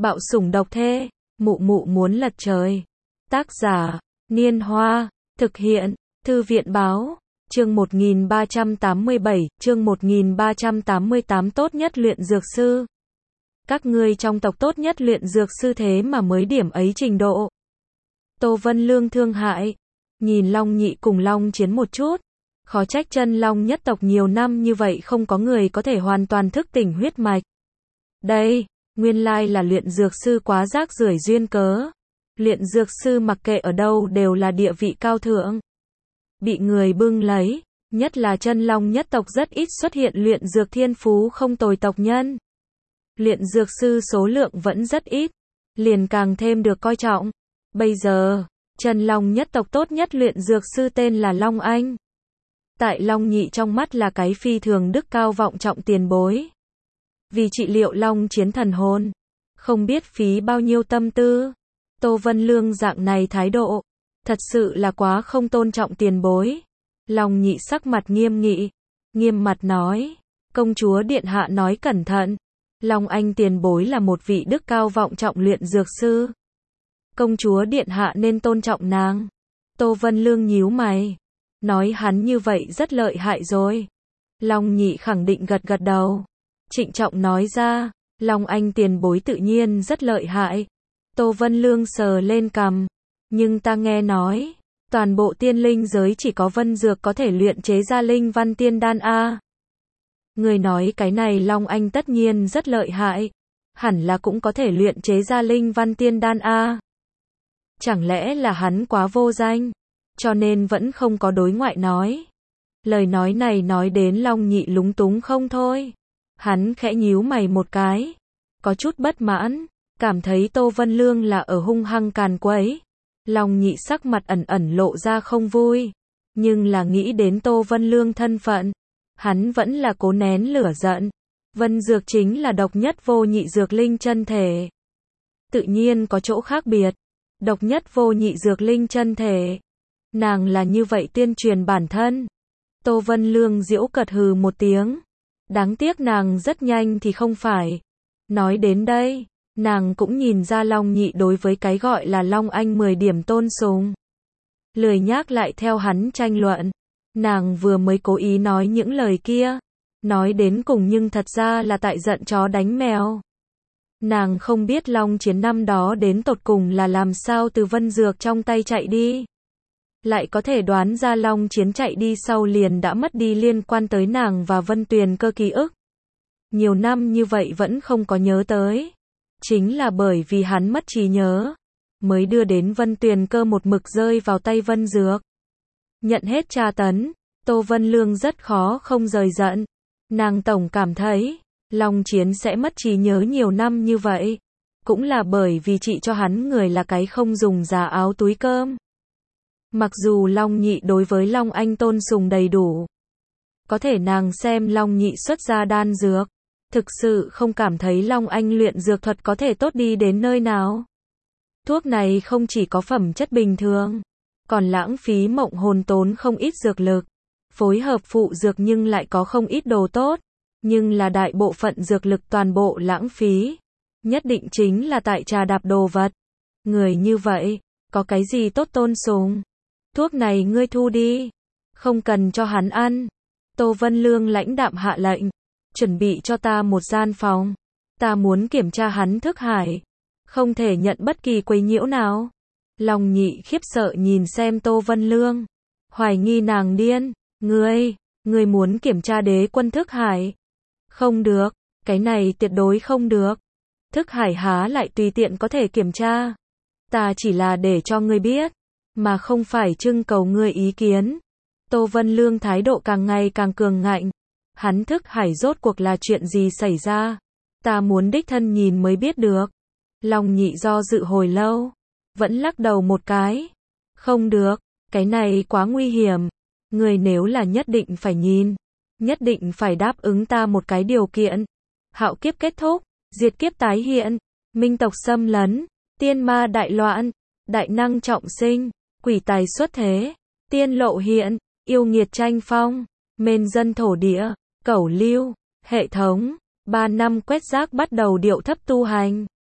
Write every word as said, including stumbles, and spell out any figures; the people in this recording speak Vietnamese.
Bạo sủng độc thê, mụ mụ muốn lật trời. Tác giả, Niên Hoa, thực hiện, Thư viện báo, chương một nghìn ba trăm tám mươi bảy, chương một nghìn ba trăm tám mươi tám tốt nhất luyện dược sư. Các ngươi trong tộc tốt nhất luyện dược sư thế mà mới điểm ấy trình độ. Tô Vân Lương thương hại, nhìn Long Nhị cùng Long Chiến một chút. Khó trách chân Long nhất tộc nhiều năm như vậy không có người có thể hoàn toàn thức tỉnh huyết mạch. Đây, nguyên lai là luyện dược sư quá rác rưởi duyên cớ. Luyện dược sư mặc kệ ở đâu đều là địa vị cao thượng. Bị người bưng lấy, nhất là chân Long nhất tộc rất ít xuất hiện luyện dược thiên phú không tồi tộc nhân. Luyện dược sư số lượng vẫn rất ít, liền càng thêm được coi trọng. Bây giờ, chân Long nhất tộc tốt nhất luyện dược sư tên là Long Anh. Tại Long Nhị trong mắt là cái phi thường đức cao vọng trọng tiền bối. Vì trị liệu Long Chiến thần hồn, không biết phí bao nhiêu tâm tư. Tô Vân Lương dạng này thái độ, thật sự là quá không tôn trọng tiền bối. Long Nhị sắc mặt nghiêm nghị, nghiêm mặt nói, công chúa điện hạ nói cẩn thận. Long Anh tiền bối là một vị đức cao vọng trọng luyện dược sư. Công chúa điện hạ nên tôn trọng nàng. Tô Vân Lương nhíu mày, nói hắn như vậy rất lợi hại rồi. Long Nhị khẳng định gật gật đầu, trịnh trọng nói ra, Long Anh tiền bối tự nhiên rất lợi hại. Tô Vân Lương sờ lên cằm, nhưng ta nghe nói, toàn bộ tiên linh giới chỉ có Vân Dược có thể luyện chế ra linh văn tiên đan a. Người nói cái này Long Anh tất nhiên rất lợi hại, hẳn là cũng có thể luyện chế ra linh văn tiên đan a. Chẳng lẽ là hắn quá vô danh, cho nên vẫn không có đối ngoại nói. Lời nói này nói đến Long Nhị lúng túng không thôi. Hắn khẽ nhíu mày một cái, có chút bất mãn, cảm thấy Tô Vân Lương là ở hung hăng càn quấy. Long Nhị sắc mặt ẩn ẩn lộ ra không vui, nhưng là nghĩ đến Tô Vân Lương thân phận, hắn vẫn là cố nén lửa giận. Vân Dược chính là độc nhất vô nhị dược linh chân thể. Tự nhiên có chỗ khác biệt. Độc nhất vô nhị dược linh chân thể. Nàng là như vậy tuyên truyền bản thân. Tô Vân Lương giễu cợt hừ một tiếng. Đáng tiếc nàng rất nhanh thì không phải. Nói đến đây, nàng cũng nhìn ra Long Nhị đối với cái gọi là Long Anh mười điểm tôn sùng. Lười nhác lại theo hắn tranh luận. Nàng vừa mới cố ý nói những lời kia. Nói đến cùng nhưng thật ra là tại giận chó đánh mèo. Nàng không biết Long Chiến năm đó đến tột cùng là làm sao từ Vân Dược trong tay chạy đi. Lại có thể đoán ra Long Chiến chạy đi sau liền đã mất đi liên quan tới nàng và Vân Tuyền Cơ ký ức. Nhiều năm như vậy vẫn không có nhớ tới. Chính là bởi vì hắn mất trí nhớ, mới đưa đến Vân Tuyền Cơ một mực rơi vào tay Vân Dược. Nhận hết tra tấn, Tô Vân Lương rất khó không rời giận. Nàng tổng cảm thấy, Long Chiến sẽ mất trí nhớ nhiều năm như vậy. Cũng là bởi vì chị cho hắn người là cái không dùng giá áo túi cơm. Mặc dù Long Nhị đối với Long Anh tôn sùng đầy đủ. Có thể nàng xem Long Nhị xuất ra đan dược. Thực sự không cảm thấy Long Anh luyện dược thuật có thể tốt đi đến nơi nào. Thuốc này không chỉ có phẩm chất bình thường, còn lãng phí mộng hồn tốn không ít dược lực. Phối hợp phụ dược nhưng lại có không ít đồ tốt. Nhưng là đại bộ phận dược lực toàn bộ lãng phí. Nhất định chính là tại trà đạp đồ vật. Người như vậy, có cái gì tốt tôn sùng. Thuốc này ngươi thu đi. Không cần cho hắn ăn. Tô Vân Lương lãnh đạm hạ lệnh. Chuẩn bị cho ta một gian phòng. Ta muốn kiểm tra hắn thức hải. Không thể nhận bất kỳ quấy nhiễu nào. Long Nhị khiếp sợ nhìn xem Tô Vân Lương. Hoài nghi nàng điên. Ngươi, ngươi muốn kiểm tra đế quân thức hải. Không được, cái này tuyệt đối không được. Thức hải há lại tùy tiện có thể kiểm tra. Ta chỉ là để cho ngươi biết, mà không phải trưng cầu ngươi ý kiến. Tô Vân Lương thái độ càng ngày càng cường ngạnh. Hắn thức hải rốt cuộc là chuyện gì xảy ra? Ta muốn đích thân nhìn mới biết được. Long Nhị do dự hồi lâu, vẫn lắc đầu một cái. Không được, cái này quá nguy hiểm. Ngươi nếu là nhất định phải nhìn, nhất định phải đáp ứng ta một cái điều kiện. Hạo kiếp kết thúc, diệt kiếp tái hiện, minh tộc xâm lấn, tiên ma đại loạn, đại năng trọng sinh, quỷ tài xuất thế, tiên lộ hiện, yêu nghiệt tranh phong, mên dân thổ địa, cẩu lưu, hệ thống, ba năm quét rác bắt đầu điệu thấp tu hành.